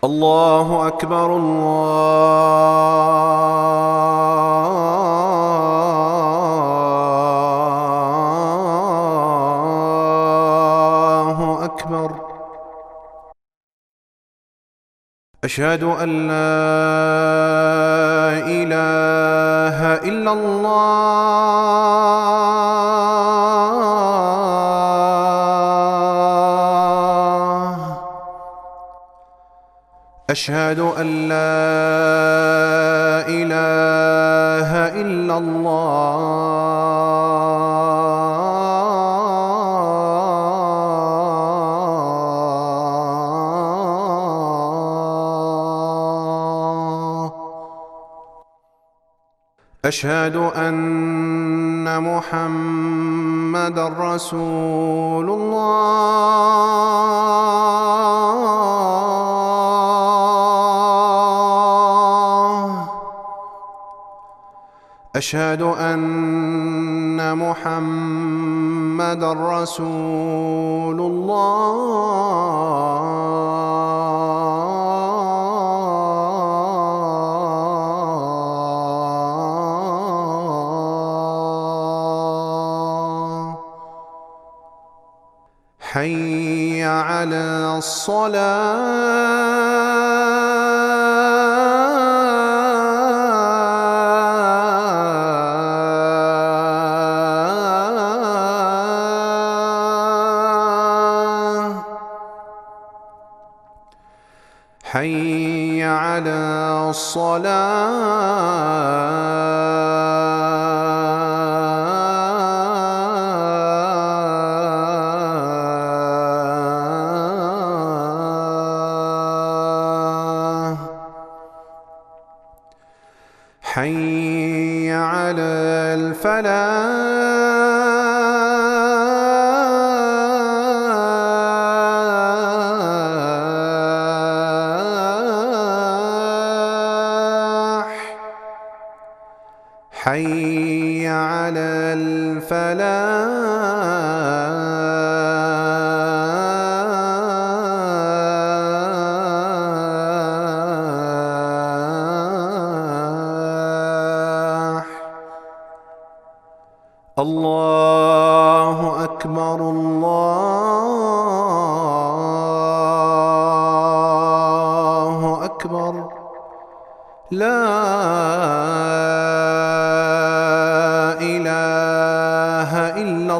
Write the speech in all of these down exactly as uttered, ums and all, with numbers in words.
الله أكبر الله أكبر. أشهد أن لا إله إلا الله. أشهد أن لا إله إلا الله. أشهد أن محمدًا رسول الله. أشهد أن محمدًا رسول الله. حي على الصلاة. حي على الصلاة. حي على الفلاح. حي على الفلاح. الله أكبر الله أكبر. لا إله إلا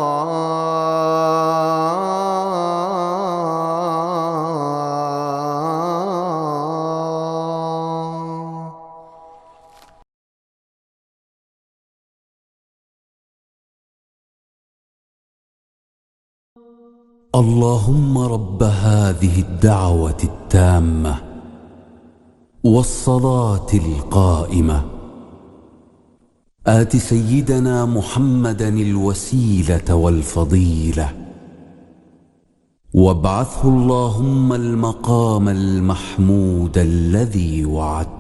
الله. اللهم رب هذه الدعوة التامة والصلاة القائمة آت سيدنا محمدا الوسيلة والفضيلة وابعثه اللهم المقام المحمود الذي وعدته.